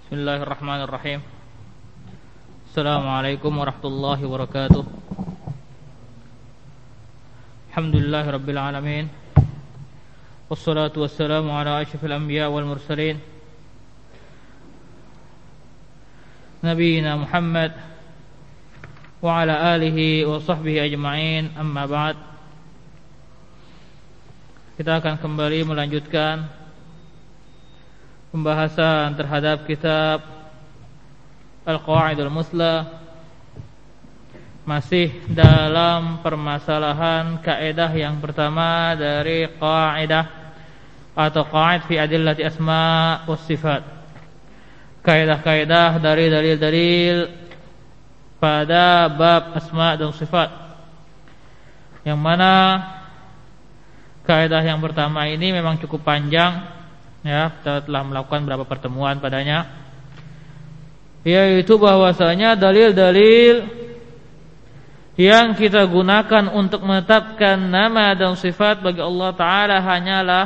Bismillahirrahmanirrahim. Assalamualaikum warahmatullahi wabarakatuh. Alhamdulillahirabbil alamin. Wassalatu wassalamu ala asyrafil anbiya wal mursalin nabiyina Muhammad wa ala alihi wa sahbihi ajma'in. Amma ba'd. Kita akan kembali melanjutkan pembahasan terhadap kitab Al-Qawaidul Muslah, masih dalam permasalahan kaidah yang pertama dari kaidah atau qaid fi adillati asma was sifat. Kaidah-kaidah dari dalil-dalil pada bab asma dan sifat, yang mana kaidah yang pertama ini memang cukup panjang. Ya, kita telah melakukan beberapa pertemuan padanya, yaitu bahwasanya dalil-dalil yang kita gunakan untuk menetapkan nama dan sifat bagi Allah Ta'ala hanyalah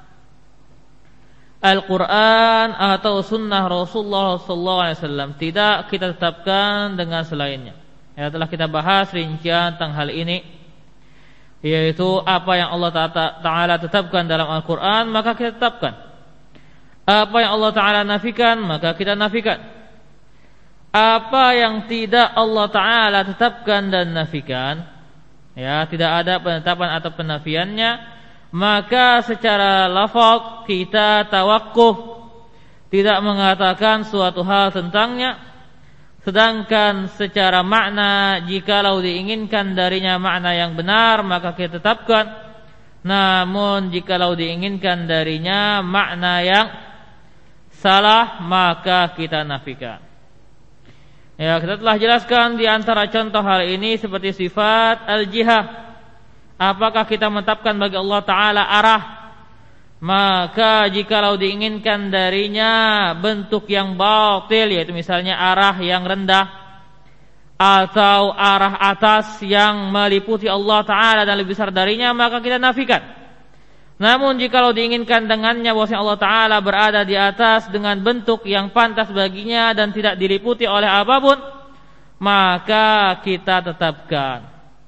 Al-Quran atau Sunnah Rasulullah SAW. Tidak kita tetapkan dengan selainnya. Ya, telah kita bahas rincian tentang hal ini, yaitu apa yang Allah Ta'ala tetapkan dalam Al-Quran maka kita tetapkan. Apa yang Allah Ta'ala nafikan maka kita nafikan. Apa yang tidak Allah Ta'ala tetapkan dan nafikan, ya, tidak ada penetapan atau penafiannya, maka secara lafaz kita tawakuf, tidak mengatakan suatu hal tentangnya. Sedangkan secara makna, jikalau diinginkan darinya makna yang benar maka kita tetapkan. Namun jikalau diinginkan darinya makna yang salah maka kita nafikan. Ya, kita telah jelaskan di antara contoh hal ini seperti sifat al-jihah. Apakah kita menetapkan bagi Allah Ta'ala arah, maka jikalau diinginkan darinya bentuk yang batil, yaitu misalnya arah yang rendah atau arah atas yang meliputi Allah Ta'ala dan lebih besar darinya, maka kita nafikan. Namun jikalau diinginkan dengannya bahwasanya Allah Ta'ala berada di atas dengan bentuk yang pantas baginya dan tidak diliputi oleh apapun, maka kita tetapkan.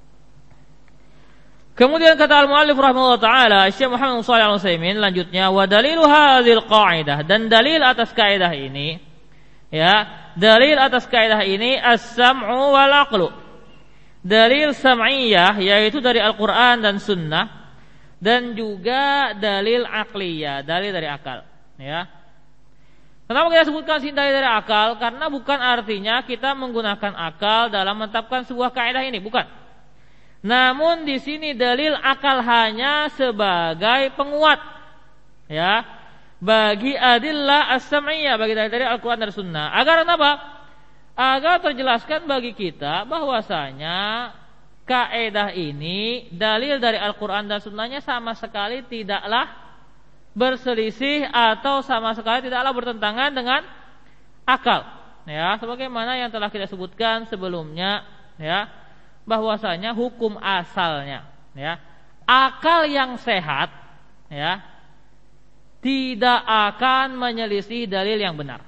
Kemudian kata al-muallif rahimahullah ta'ala, Syekh Muhammad Shalih Al-Utsaimin, lanjutnya, wa dalilu hadzal qaidah, dan dalil atas kaidah ini, ya, dalil atas kaidah ini as-sam'u wal aqlu. Dalil sam'iyah yaitu dari Al-Qur'an dan Sunnah, dan juga dalil aqliyah, dalil dari akal, ya. Kenapa kita sebutkan dalil dari akal? Karena bukan artinya kita menggunakan akal dalam menetapkan sebuah kaidah ini, bukan. Namun di sini dalil akal hanya sebagai penguat, ya, bagi adillah as-sam'iyah, bagi dalil dari Al-Qur'an dan Sunnah. Agar apa? Agar terjelaskan bagi kita bahwasanya kaidah ini, dalil dari Al-Quran dan Sunnahnya sama sekali tidaklah berselisih atau sama sekali tidaklah bertentangan dengan akal. Ya, sebagaimana yang telah kita sebutkan sebelumnya, ya, bahwasanya hukum asalnya, ya, akal yang sehat, ya, tidak akan menyelisih dalil yang benar.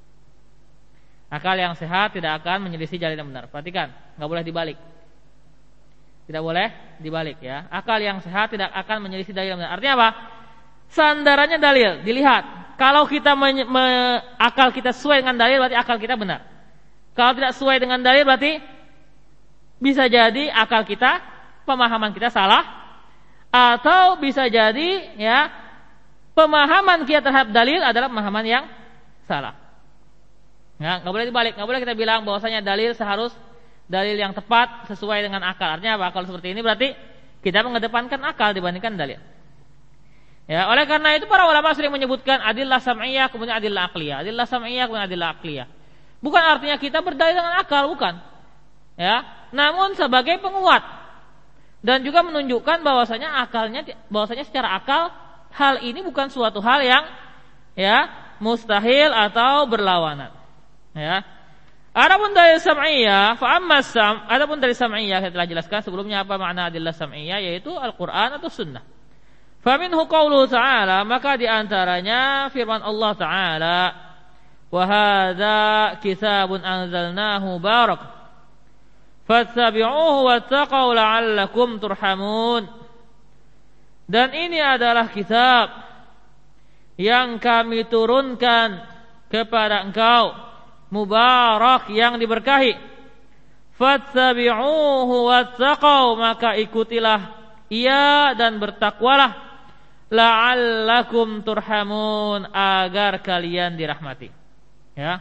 Akal yang sehat tidak akan menyelisih dalil yang benar. Perhatikan, nggak boleh dibalik. Tidak boleh dibalik, ya. Akal yang sehat tidak akan menyelisih dalil yang benar. Artinya apa? Sandarannya dalil, dilihat. Kalau kita akal kita sesuai dengan dalil, berarti akal kita benar. Kalau tidak sesuai dengan dalil, berarti bisa jadi akal kita, pemahaman kita salah, atau bisa jadi, ya, pemahaman kita terhadap dalil adalah pemahaman yang salah. Ya, nggak boleh dibalik. Nggak boleh kita bilang bahwasanya dalil dalil yang tepat sesuai dengan akal. Artinya apa? Kalau seperti ini berarti kita mengedepankan akal dibandingkan dalil. Ya, oleh karena itu para ulama sering menyebutkan adillah sam'iyah kemudian adillah aqliyah. Adillah sam'iyah kemudian adillah aqliyah. Bukan artinya kita berdalil dengan akal, bukan. Ya, namun sebagai penguat dan juga menunjukkan bahwasanya secara akal hal ini bukan suatu hal yang, ya, mustahil atau berlawanan. Ya. Adapun dari sam'iyah, adapun dari sam'iyah saya telah jelaskan sebelumnya apa makna adillah sam'iyah, yaitu Al-Qur'an atau Sunnah. Faminhu qauluhu ta'ala, maka di antaranya firman Allah Ta'ala, wa hadza kitabun anzalnahu mubarak fattabi'uhu wattaqu la'allakum turhamun. Dan ini adalah kitab yang kami turunkan kepada engkau, mubarak, yang diberkahi. Fattabi'uhu wattaqu, maka ikutilah ia dan bertakwalah, la'allakum turhamun, agar kalian dirahmati. Ya.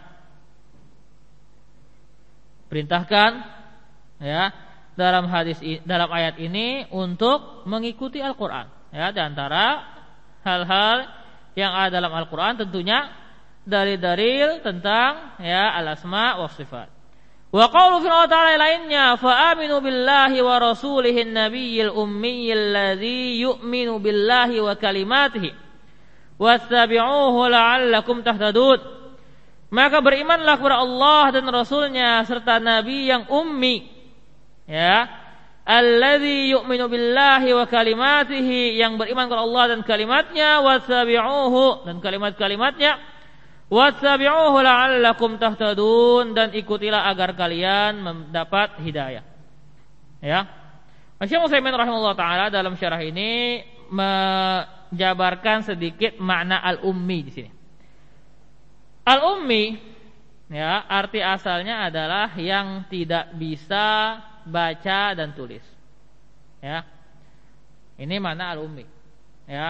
Perintahkan ya dalam ayat ini untuk mengikuti Al-Qur'an. Ya, di antara hal-hal yang ada dalam Al-Qur'an tentunya dalil-dalil tentang ya al-asma wa sifat. Wa qaulu fir'aun ta'ala lainnya, fa aminu billahi wa rasulihin nabiyil ummiyil ladzi yu'minu billahi wa kalimatihi wattabi'uhu la'allakum tahtadun. Maka berimanlah kepada Allah dan Rasulnya serta Nabi yang ummi, ya, alladzi yu'minu billahi wa kalimatihi, yang beriman kepada Allah dan kalimatnya, wattabi'uhu, dan kalimat-kalimatnya, wattabi'uhu la'allakum tahtadun, dan ikutilah agar kalian mendapat hidayah. Ya. Syekh Utsaimin rahimahullah taala dalam syarah ini menjabarkan sedikit makna al-ummi di sini. Al-ummi ya, arti asalnya adalah yang tidak bisa baca dan tulis. Ya. Ini makna al-ummi. Ya.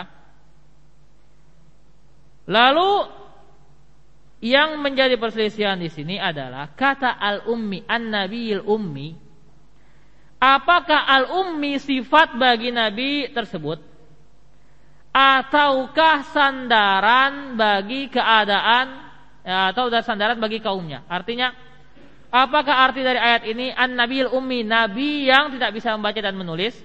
Lalu yang menjadi perselisihan di sini adalah kata al-ummi, an-nabiyil ummi. Apakah al-ummi sifat bagi nabi tersebut, ataukah sandaran bagi keadaan, atau sandaran bagi kaumnya? Artinya, apakah arti dari ayat ini an-nabiyil ummi, nabi yang tidak bisa membaca dan menulis,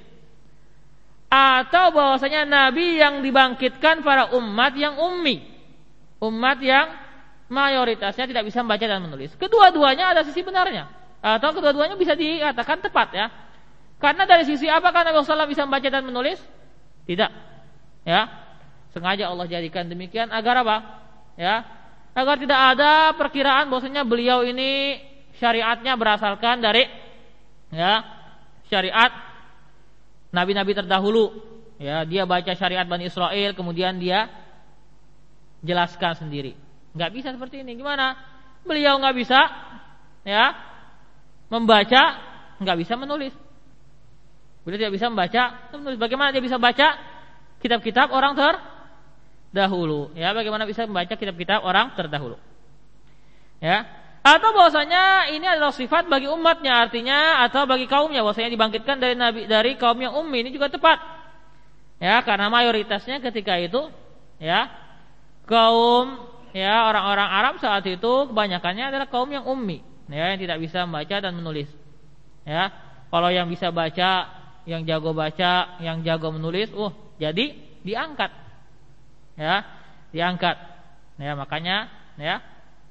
atau bahwasanya nabi yang dibangkitkan para umat yang ummi, umat yang mayoritasnya tidak bisa membaca dan menulis? Kedua-duanya ada sisi benarnya, atau kedua-duanya bisa dikatakan tepat ya. Karena dari sisi apakah Nabi SAW bisa membaca dan menulis? Tidak. Ya. Sengaja Allah jadikan demikian agar apa? Ya. Agar tidak ada perkiraan bahwasanya beliau ini syariatnya berasalkan dari ya syariat nabi-nabi terdahulu. Ya, dia baca syariat Bani Israel kemudian dia jelaskan sendiri. Enggak bisa seperti ini. Gimana? Beliau enggak bisa ya membaca, enggak bisa menulis. Beliau tidak bisa membaca dan menulis. Bagaimana dia bisa baca kitab-kitab orang terdahulu? Ya, bagaimana bisa membaca kitab-kitab orang terdahulu? Ya. Atau bahwasanya ini adalah sifat bagi umatnya, artinya atau bagi kaumnya, bahwasanya dibangkitkan dari nabi, dari kaum yang ummi, ini juga tepat. Ya, karena mayoritasnya ketika itu ya kaum ya orang-orang Arab saat itu kebanyakannya adalah kaum yang ummi, ya, yang tidak bisa membaca dan menulis. Ya, kalau yang bisa baca, yang jago baca, yang jago menulis, jadi diangkat. Ya, diangkat. Ya, makanya ya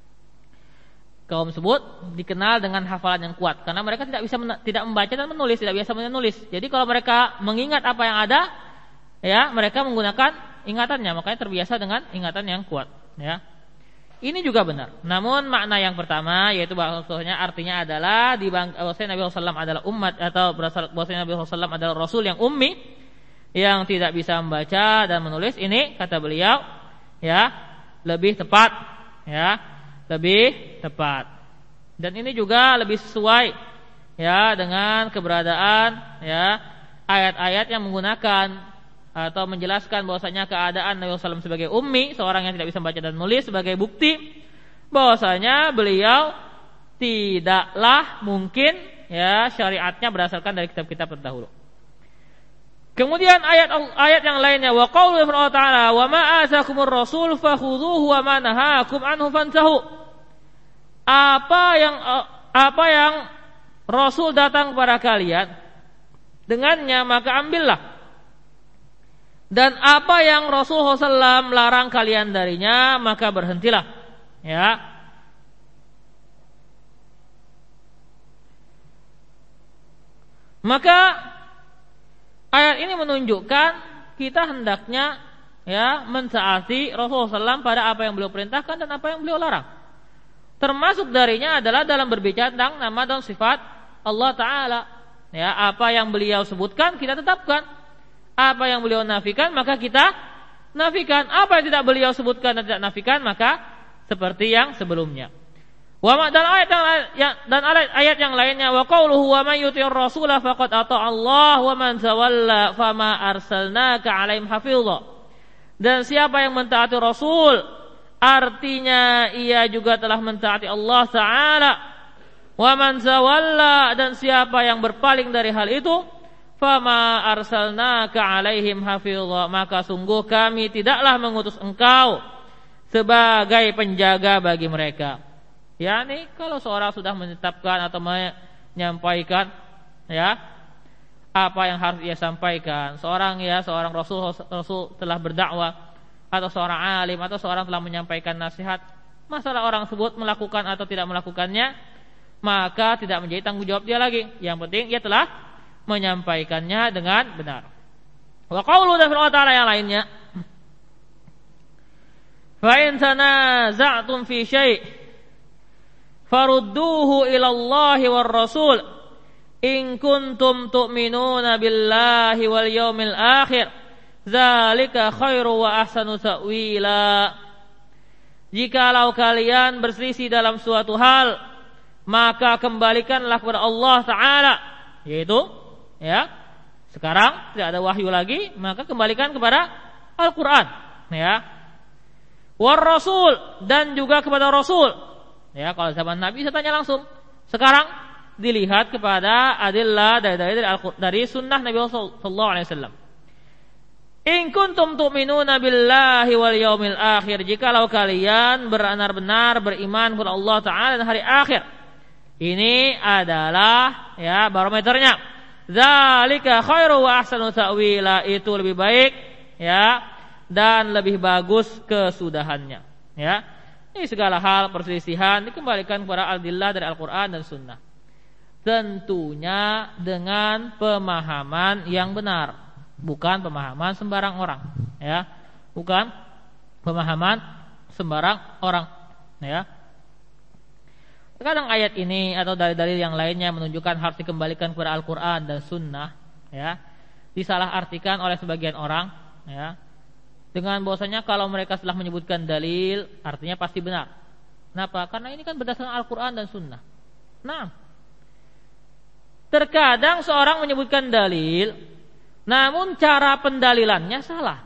kaum tersebut dikenal dengan hafalan yang kuat karena mereka tidak membaca dan menulis, tidak biasa menulis. Jadi kalau mereka mengingat apa yang ada, ya, mereka menggunakan ingatannya, makanya terbiasa dengan ingatan yang kuat, ya. Ini juga benar. Namun makna yang pertama yaitu bahwasanya artinya adalah bahwasanya Nabi SAW adalah umat, atau bahwasanya Nabi SAW adalah rasul yang ummi, yang tidak bisa membaca dan menulis. Ini kata beliau ya lebih tepat, ya, lebih tepat. Dan ini juga lebih sesuai ya dengan keberadaan ya ayat-ayat yang menggunakan atau menjelaskan bahwasanya keadaan Nabi SAW sebagai ummi, seorang yang tidak bisa membaca dan menulis, sebagai bukti bahwasanya beliau tidaklah mungkin ya syariatnya berdasarkan dari kitab-kitab terdahulu. Kemudian ayat yang lainnya, wa qaulu ta'ala wa ma atakumur rasul fakhudhuhu wa ma nahakum anhu fantahu. Apa yang Rasul datang kepada kalian dengannya maka ambillah. Dan apa yang Rasulullah SAW larang kalian darinya maka berhentilah. Ya. Maka ayat ini menunjukkan kita hendaknya ya mentaati Rasulullah SAW pada apa yang beliau perintahkan dan apa yang beliau larang. Termasuk darinya adalah dalam berbicara tentang nama dan sifat Allah Ta'ala. Ya, apa yang beliau sebutkan kita tetapkan. Apa yang beliau nafikan maka kita nafikan. Apa yang tidak beliau sebutkan dan tidak nafikan maka seperti yang sebelumnya. Dan ayat yang lainnya wa qauluhu wa may yuti'ir rasula faqad ata'a Allah wa man tawalla fama arsalnaka 'alaihim hafidha. Dan siapa yang mentaati Rasul, artinya ia juga telah mentaati Allah Ta'ala. Wa man zawalla, dan siapa yang berpaling dari hal itu, fama arsalnaka 'alaihim hafidha, maka sungguh kami tidaklah mengutus engkau sebagai penjaga bagi mereka. Yani kalau seorang sudah menetapkan atau menyampaikan ya apa yang harus ia sampaikan, seorang Rasul telah berdakwah, atau seorang alim atau seorang telah menyampaikan nasihat, masalah orang tersebut melakukan atau tidak melakukannya, maka tidak menjadi tanggung jawab dia lagi. Yang penting ia telah menyampaikannya dengan benar. Wa qaulu ta'ala yang lainnya, fa in tanaza'tum fi syai' farudduhu ila Allah war Rasul in kuntum tu'minuna billahi wal yawmil akhir dzalika khairu wa ahsanu ta'wila. Jikalau kalian berselisih dalam suatu hal, maka kembalikanlah kepada Allah Ta'ala, yaitu ya sekarang tidak ada wahyu lagi, maka kembalikan kepada Al-Quran, ya, war Rasul, dan juga kepada Rasul. Ya, kalau zaman Nabi saya tanya langsung, sekarang dilihat kepada adillah dari sunnah Nabi sallallahu alaihi wasallam. In kuntum tu'minuna billahi wal yaumil akhir, jikalau kalian benar-benar beriman kepada Allah Ta'ala dan hari akhir. Ini adalah ya barometernya. Dzalika khairu wa ahsanu ta'wila, itu lebih baik ya dan lebih bagus kesudahannya. Ya. Ini segala hal perselisihan dikembalikan kepada adillah dari Al-Qur'an dan sunnah. Tentunya dengan pemahaman yang benar, bukan pemahaman sembarang orang, ya, bukan pemahaman sembarang orang, ya. Terkadang ayat ini atau dalil-dalil yang lainnya menunjukkan harus dikembalikan kepada Al-Quran dan Sunnah, ya, disalahartikan oleh sebagian orang, ya, dengan bahwasanya kalau mereka setelah menyebutkan dalil artinya pasti benar. Kenapa? Karena ini kan berdasarkan Al-Quran dan Sunnah. Nah, terkadang seorang menyebutkan dalil, namun cara pendalilannya salah.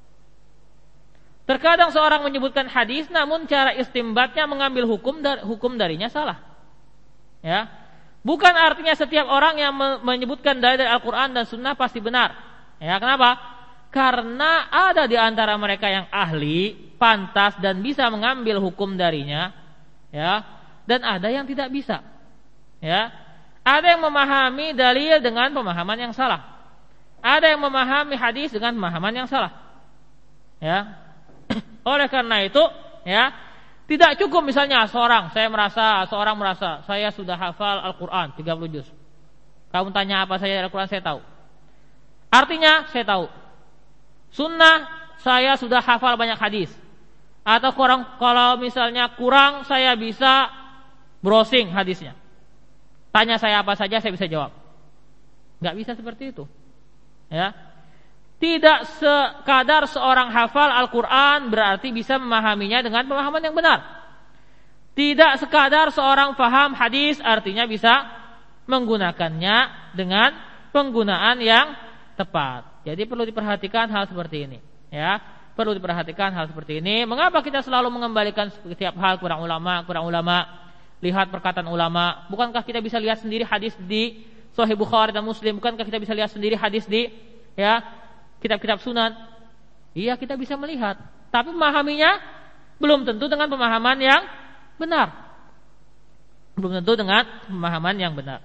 Terkadang seorang menyebutkan hadis, namun cara istimbatnya mengambil hukum darinya salah. Ya, bukan artinya setiap orang yang menyebutkan dalil dari Al-Quran dan Sunnah pasti benar. Ya, kenapa? Karena ada di antara mereka yang ahli, pantas dan bisa mengambil hukum darinya, ya, dan ada yang tidak bisa. Ya. Ada yang memahami dalil dengan pemahaman yang salah. Ada yang memahami hadis dengan pemahaman yang salah. Ya. Oleh karena itu, ya, tidak cukup misalnya seorang merasa saya sudah hafal Al-Qur'an 30 juz. Kamu tanya apa saja Al-Qur'an saya tahu. Artinya saya tahu. Sunnah saya sudah hafal banyak hadis. Atau kalau misalnya kurang saya bisa browsing hadisnya. Tanya saya apa saja saya bisa jawab. Enggak bisa seperti itu. Ya. Tidak sekadar seorang hafal Al-Qur'an berarti bisa memahaminya dengan pemahaman yang benar. Tidak sekadar seorang paham hadis artinya bisa menggunakannya dengan penggunaan yang tepat. Jadi perlu diperhatikan hal seperti ini, ya. Perlu diperhatikan hal seperti ini. Mengapa kita selalu mengembalikan setiap hal kepada ulama? Lihat perkataan ulama. Bukankah kita bisa lihat sendiri hadis di Sahih Bukhari dan Muslim? Bukankah kita bisa lihat sendiri hadis di ya kitab-kitab sunan? Iya, kita bisa melihat. Tapi memahaminya belum tentu dengan pemahaman yang benar. Belum tentu dengan pemahaman yang benar.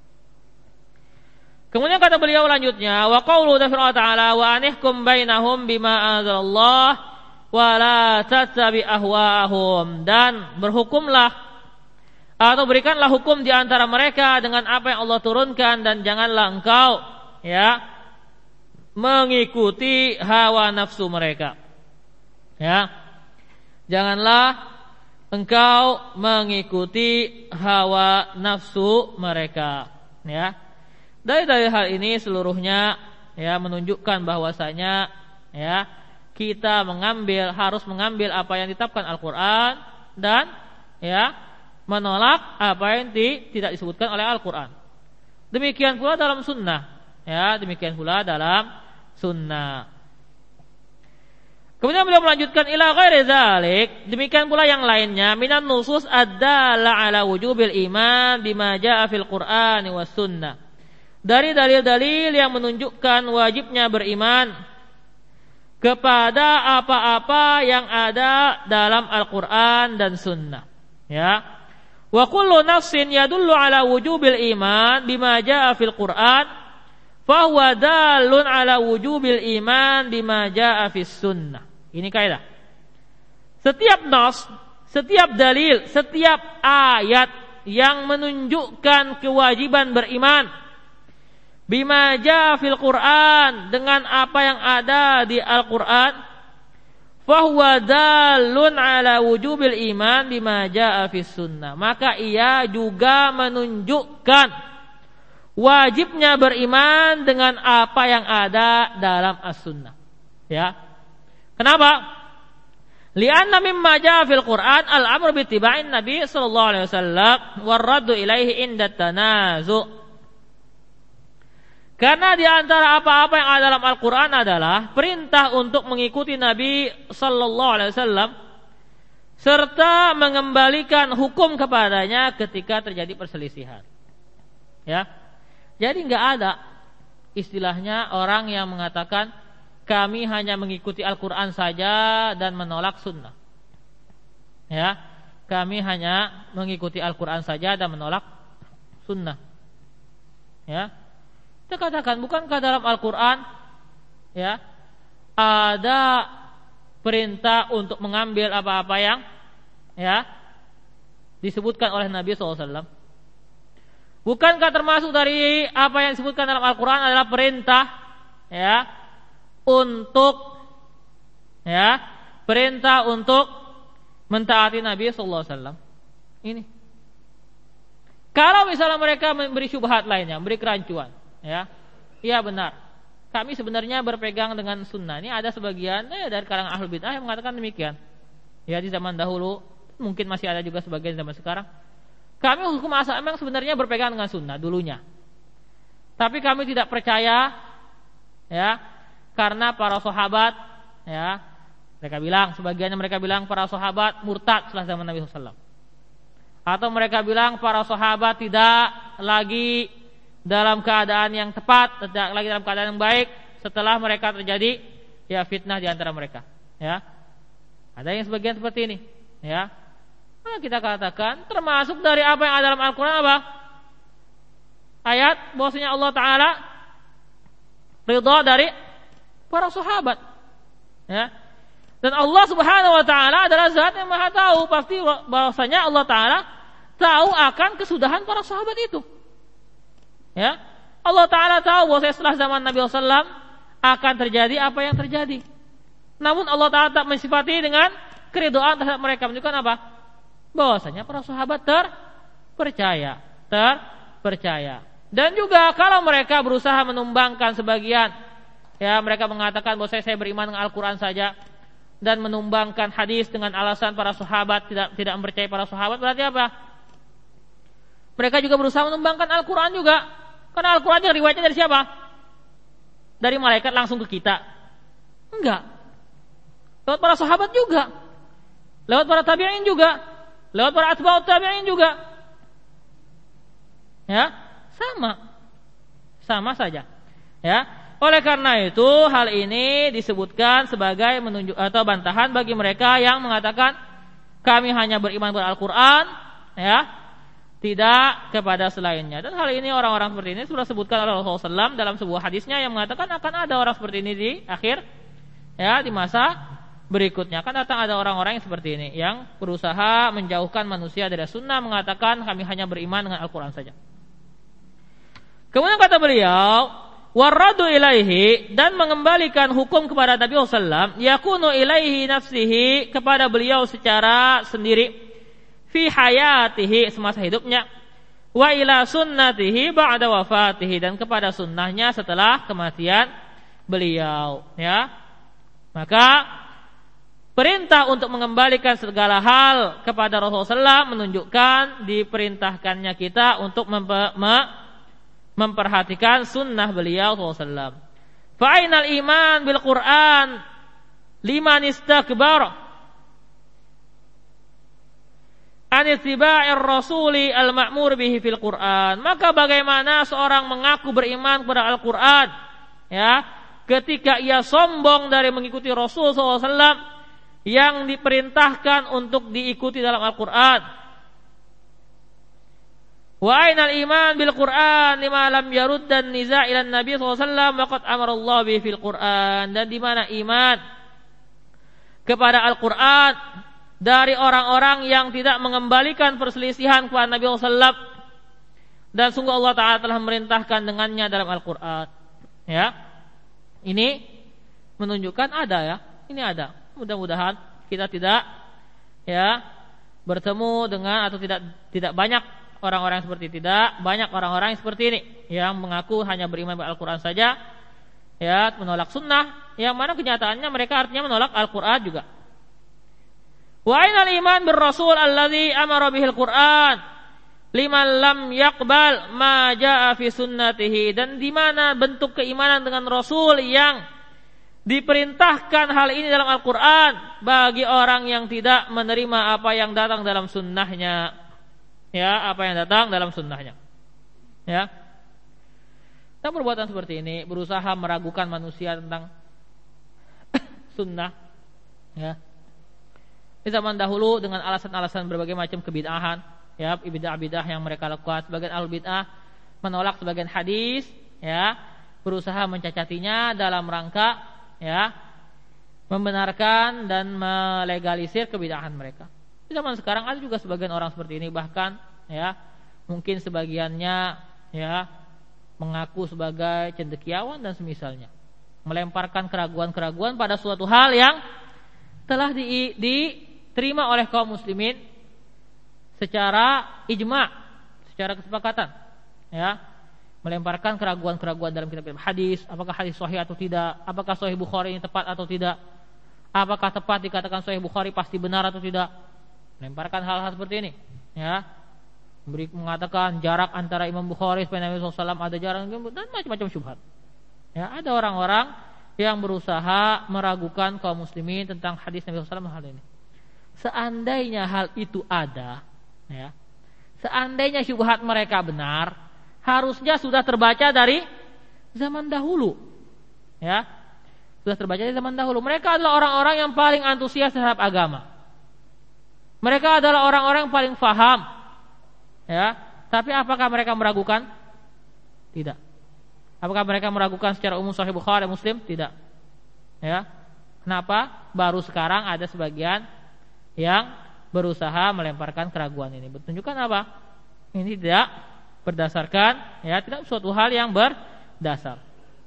Kemudian kata beliau lanjutnya, wa qaulu ta'ala wa anihkum bainahum bima anzalallah wa la tattabi ahwaahum, dan berhukumlah atau berikanlah hukum di antara mereka dengan apa yang Allah turunkan, dan janganlah engkau ya mengikuti hawa nafsu mereka. Ya. Janganlah engkau mengikuti hawa nafsu mereka. Ya. Dari hal ini seluruhnya ya menunjukkan bahwasanya ya kita harus mengambil apa yang ditetapkan Al-Qur'an dan ya menolak apa yang tidak disebutkan oleh Al-Qur'an. Demikian pula dalam sunnah. Ya, demikian pula dalam sunnah. Kemudian beliau melanjutkan ila ghairi dzalik, demikian pula yang lainnya minan nusus ad-dalla ala wujubil iman bima jaa fil Qur'an was sunnah. Dari dalil-dalil yang menunjukkan wajibnya beriman kepada apa-apa yang ada dalam Al-Qur'an dan sunnah. Ya. Wa kullu nafsin yadullu ala wujubil iman bima jaa fil Qur'an fa huwa dalun ala wujubil iman bima jaa fis sunnah. Ini kaidah. Setiap nas, setiap dalil, setiap ayat yang menunjukkan kewajiban beriman bima jaa fil Qur'an, dengan apa yang ada di Al-Qur'an, fahuwa dalun ala wujubil iman bima jaa fis sunnah. Maka ia juga menunjukkan wajibnya beriman dengan apa yang ada dalam as-sunnah. Ya. Kenapa? Li'anna mimma jaa fil Qur'an al-amru bi ittiba'in Nabi sallallahu alaihi wasallam war raddu ilaihi inda tanazu'. Karena di antara apa-apa yang ada dalam Al-Qur'an adalah perintah untuk mengikuti Nabi sallallahu alaihi wasallam serta mengembalikan hukum kepadanya ketika terjadi perselisihan. Ya. Jadi enggak ada istilahnya orang yang mengatakan kami hanya mengikuti Al-Quran saja dan menolak sunnah. Ya, kami hanya mengikuti Al-Quran saja dan menolak sunnah. Ya, kita katakan bukankah dalam Al-Quran ya ada perintah untuk mengambil apa-apa yang ya disebutkan oleh Nabi SAW? Bukankah termasuk dari apa yang disebutkan dalam Al-Quran adalah perintah ya perintah untuk mentaati Nabi sallallahu alaihi wasallam. Ini. Kalau misalnya mereka memberi syubhat lainnya, memberi kerancuan, ya. Iya benar. Kami sebenarnya berpegang dengan sunnah. Ini ada sebagian dari kalangan ahlul bid'ah yang mengatakan demikian. Ya, di zaman dahulu, mungkin masih ada juga sebagian zaman sekarang. Kami hukum asal memang sebenarnya berpegang dengan sunnah dulunya. Tapi kami tidak percaya ya karena para sahabat ya sebagiannya mereka bilang para sahabat murtad setelah zaman Nabi SAW. Atau mereka bilang para sahabat tidak lagi dalam keadaan yang tepat, tidak lagi dalam keadaan yang baik setelah mereka terjadi ya fitnah di antara mereka. Ya. Ada yang sebagian seperti ini, ya. Nah, kita katakan termasuk dari apa yang ada dalam Al-Qur'an apa? Ayat bahwasanya Allah Ta'ala ridha dari para sahabat, ya. Dan Allah Subhanahu wa taala adalah zat yang Maha tahu, pasti bahwasanya Allah Ta'ala tahu akan kesudahan para sahabat itu. Ya. Allah Ta'ala tahu bahwa setelah zaman Nabi SAW akan terjadi apa yang terjadi. Namun Allah Ta'ala tak mensifati dengan keridhaan terhadap mereka, menunjukkan apa? Bahwasanya para sahabat terpercaya. Dan juga kalau mereka berusaha menumbangkan sebagian, ya mereka mengatakan bahwa saya beriman dengan Al-Quran saja dan menumbangkan hadis dengan alasan para sahabat tidak mempercayai para sahabat, berarti apa? Mereka juga berusaha menumbangkan Al-Quran juga, karena Al-Quran yang riwayatnya dari siapa? Dari malaikat langsung ke kita? Enggak. Lewat para sahabat juga, lewat para tabi'in juga, lewat para atba'ut tabi'in juga. Ya, sama saja. Ya. Oleh karena itu hal ini disebutkan sebagai menunjuk atau bantahan bagi mereka yang mengatakan kami hanya beriman kepada Al-Quran, ya, tidak kepada selainnya. Dan hal ini orang-orang seperti ini sudah sebutkan oleh Rasulullah SAW dalam sebuah hadisnya yang mengatakan akan ada orang seperti ini di akhir, ya, di masa berikutnya akan datang ada orang-orang yang seperti ini yang berusaha menjauhkan manusia dari sunnah, mengatakan kami hanya beriman dengan Al-Quran saja. Kemudian kata beliau, warradu ilaihi, dan mengembalikan hukum kepada Nabi SAW, yakunu ilaihi nafsihi, kepada beliau secara sendiri, fi hayatihi, semasa hidupnya, wa ila sunnatihi ba'da wafatihi, dan kepada sunnahnya setelah kematian beliau, ya. Maka perintah untuk mengembalikan segala hal kepada Rasulullah SAW menunjukkan diperintahkannya kita untuk memperhatikan sunnah beliau SAW. Fa'inal iman bil Quran liman istakbar an ittiba'ir rasuli al-ma'mur bihi fil Quran. Maka bagaimana seorang mengaku beriman kepada Al-Quran, ya, ketika ia sombong dari mengikuti Rasul SAW yang diperintahkan untuk diikuti dalam Al-Quran. Wa ainal iman bil Quran lima lam yaruddan niza' ila Nabi sallallahu alaihi wasallam waqad amara Allah bi fil Quran. Dan di mana iman kepada Al-Quran dari orang-orang yang tidak mengembalikan perselisihan kepada Nabi sallallahu alaihi wasallam, dan sungguh Allah Ta'ala telah memerintahkan dengannya dalam Al-Quran, ya. Ini menunjukkan ada, ya. Ini ada. Mudah-mudahan kita tidak, ya, bertemu dengan atau tidak banyak orang-orang seperti banyak orang-orang seperti ini yang mengaku hanya beriman pada Al-Quran saja, ya, menolak sunnah, yang mana kenyataannya mereka artinya menolak Al-Quran juga. Wa ainal iman bir rasul alladzi amara bihil Quran liman lam yaqbal ma jaa fi sunnatihi. Dan di mana bentuk keimanan dengan Rasul yang diperintahkan hal ini dalam Al-Quran bagi orang yang tidak menerima apa yang datang dalam sunnahnya, ya, apa yang datang dalam sunnahnya, ya. Dan perbuatan seperti ini berusaha meragukan manusia tentang sunnah, ya, di zaman dahulu dengan alasan-alasan berbagai macam kebid'ahan, ya, bid'ah-bid'ah yang mereka lakukan. Sebagian ahli bid'ah menolak sebagian hadis, ya, berusaha mencacatinya dalam rangka, ya, membenarkan dan melegalisir kebid'ahan mereka. Di zaman sekarang ada juga sebagian orang seperti ini, bahkan, ya, mungkin sebagiannya, ya, mengaku sebagai cendekiawan dan semisalnya, melemparkan keraguan-keraguan pada suatu hal yang telah diterima oleh kaum muslimin secara ijma', secara kesepakatan, ya, melemparkan keraguan-keraguan dalam kitab hadis, apakah hadis sahih atau tidak, apakah sahih Bukhari ini tepat atau tidak, apakah tepat dikatakan sahih Bukhari pasti benar atau tidak. Melemparkan hal-hal seperti ini, ya, mengatakan jarak antara Imam Bukhari dengan Nabi SAW ada jarak, dan macam-macam syubhat. Ya, ada orang-orang yang berusaha meragukan kaum muslimin tentang hadis Nabi SAW hal ini. Seandainya hal itu ada, ya, seandainya syubhat mereka benar, harusnya sudah terbaca dari zaman dahulu, ya, sudah terbaca dari zaman dahulu. Mereka adalah orang-orang yang paling antusias terhadap agama. Mereka adalah orang-orang yang paling faham, ya. Tapi apakah mereka meragukan? Tidak. Apakah mereka meragukan secara umum Sahih Bukhari, Muslim? Tidak. Ya. Kenapa? Baru sekarang ada sebagian yang berusaha melemparkan keraguan ini. Bertunjukkan apa? Ini tidak berdasarkan, ya, tidak suatu hal yang berdasar.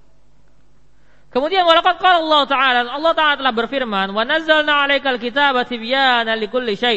Kemudian walaqad qala Allah Ta'ala telah berfirman, "Wa nazzalna 'alaikal kitaba tibyanan likulli syai'."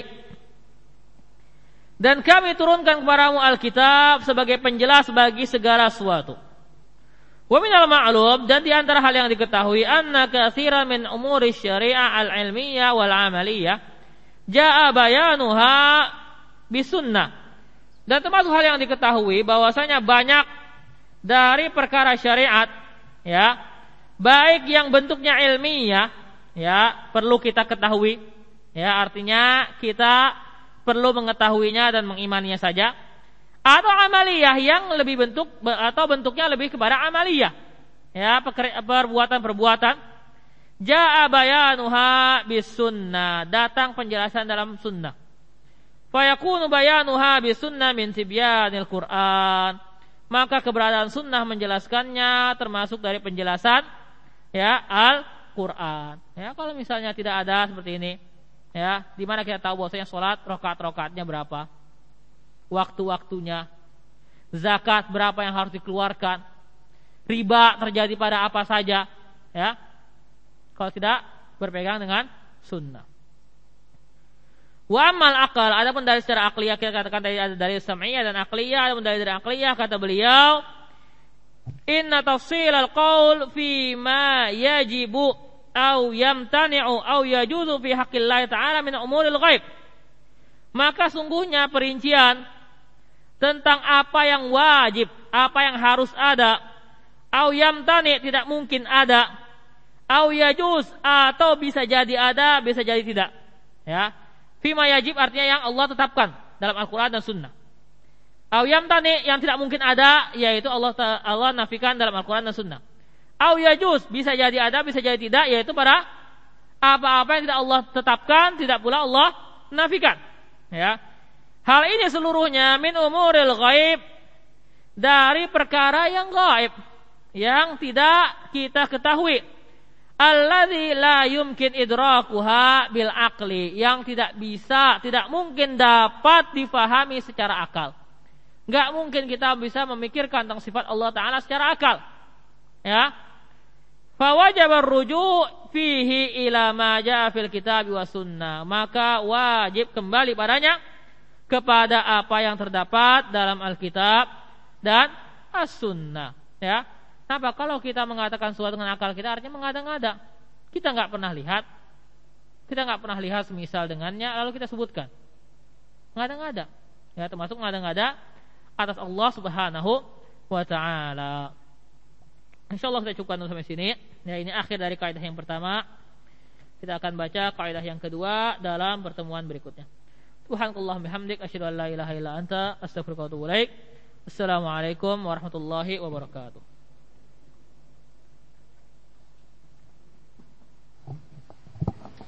Dan kami turunkan kepadamu Alkitab sebagai penjelas bagi segala sesuatu. Wa minal ma'lum, dan di antara hal yang diketahui, anna katsiran min umuri syari'ah al-ilmiyah wal 'amaliyah jaa bayanuha bisunnah. Dan termasuk hal yang diketahui bahwasanya banyak dari perkara syariat, ya, baik yang bentuknya ilmiah, ya, perlu kita ketahui, ya, artinya kita perlu mengetahuinya dan mengimaninya saja, atau amaliyah yang lebih bentuknya lebih kepada amaliyah, ya, perbuatan-perbuatan, jaa bayanuha bis sunnah, datang penjelasan dalam sunnah, fayakunu bayanuha bis sunnah min tibyanil Qur'an, maka keberadaan sunnah menjelaskannya termasuk dari penjelasan, ya, Al-Quran. Ya, kalau misalnya tidak ada seperti ini, ya, di mana kita tahu bahwasanya sholat rakaat-rakaatnya berapa, waktu-waktunya, zakat berapa yang harus dikeluarkan, riba terjadi pada apa saja, ya, kalau tidak berpegang dengan sunnah. Wa amal akal, adapun dalil secara akliyah kita katakan tadi ada dalil sam'iyah dan akliyah, adapun dalil dari akliyah kata beliau, inna tafsilal qaul fi ma yajibu au yamtani'u au yajuzu fi haqqillah ta'ala min umuril ghaib. Maka sungguhnya perincian tentang apa yang wajib, apa yang harus ada, au yamtani' tidak mungkin ada, au yajuz atau bisa jadi ada, bisa jadi tidak. Ya. Fima yajib artinya yang Allah tetapkan dalam Al-Qur'an dan Sunnah. Au yamtani' yang tidak mungkin ada, yaitu Allah nafikan dalam Al-Qur'an dan Sunnah. Au yajuz bisa jadi ada, bisa jadi tidak, yaitu pada apa-apa yang tidak Allah tetapkan, tidak pula Allah nafikan. Ya. Hal ini seluruhnya min umuril ghaib, dari perkara yang gaib, yang tidak kita ketahui. Alladzi la yumkin idrakuha bil aqli, yang tidak bisa, tidak mungkin dapat difahami secara akal. Enggak mungkin kita bisa memikirkan tentang sifat Allah Ta'ala secara akal. Ya. Fa wajaba ar-ruju' fihi ila ma jaa fil kitab wa sunnah. Maka wajib kembali padanya kepada apa yang terdapat dalam Alkitab dan As-Sunnah. Ya. Kenapa? Kalau kita mengatakan sesuatu dengan akal kita artinya mengada-ngada. Kita enggak pernah lihat. Kita enggak pernah lihat semisal dengannya lalu kita sebutkan. Mengada-ngada. Ya, termasuk mengada-ngada atas Allah Subhanahu wa taala. Insyaallah kita cukupkan sampai sini. Ya, ini akhir dari kaidah yang pertama. Kita akan baca kaidah yang kedua dalam pertemuan berikutnya. Subhanakallahumma bihamdik asyhadu an la ilaha illa anta astaghfiruka wa atubu ilaik. Assalamualaikum warahmatullahi wabarakatuh.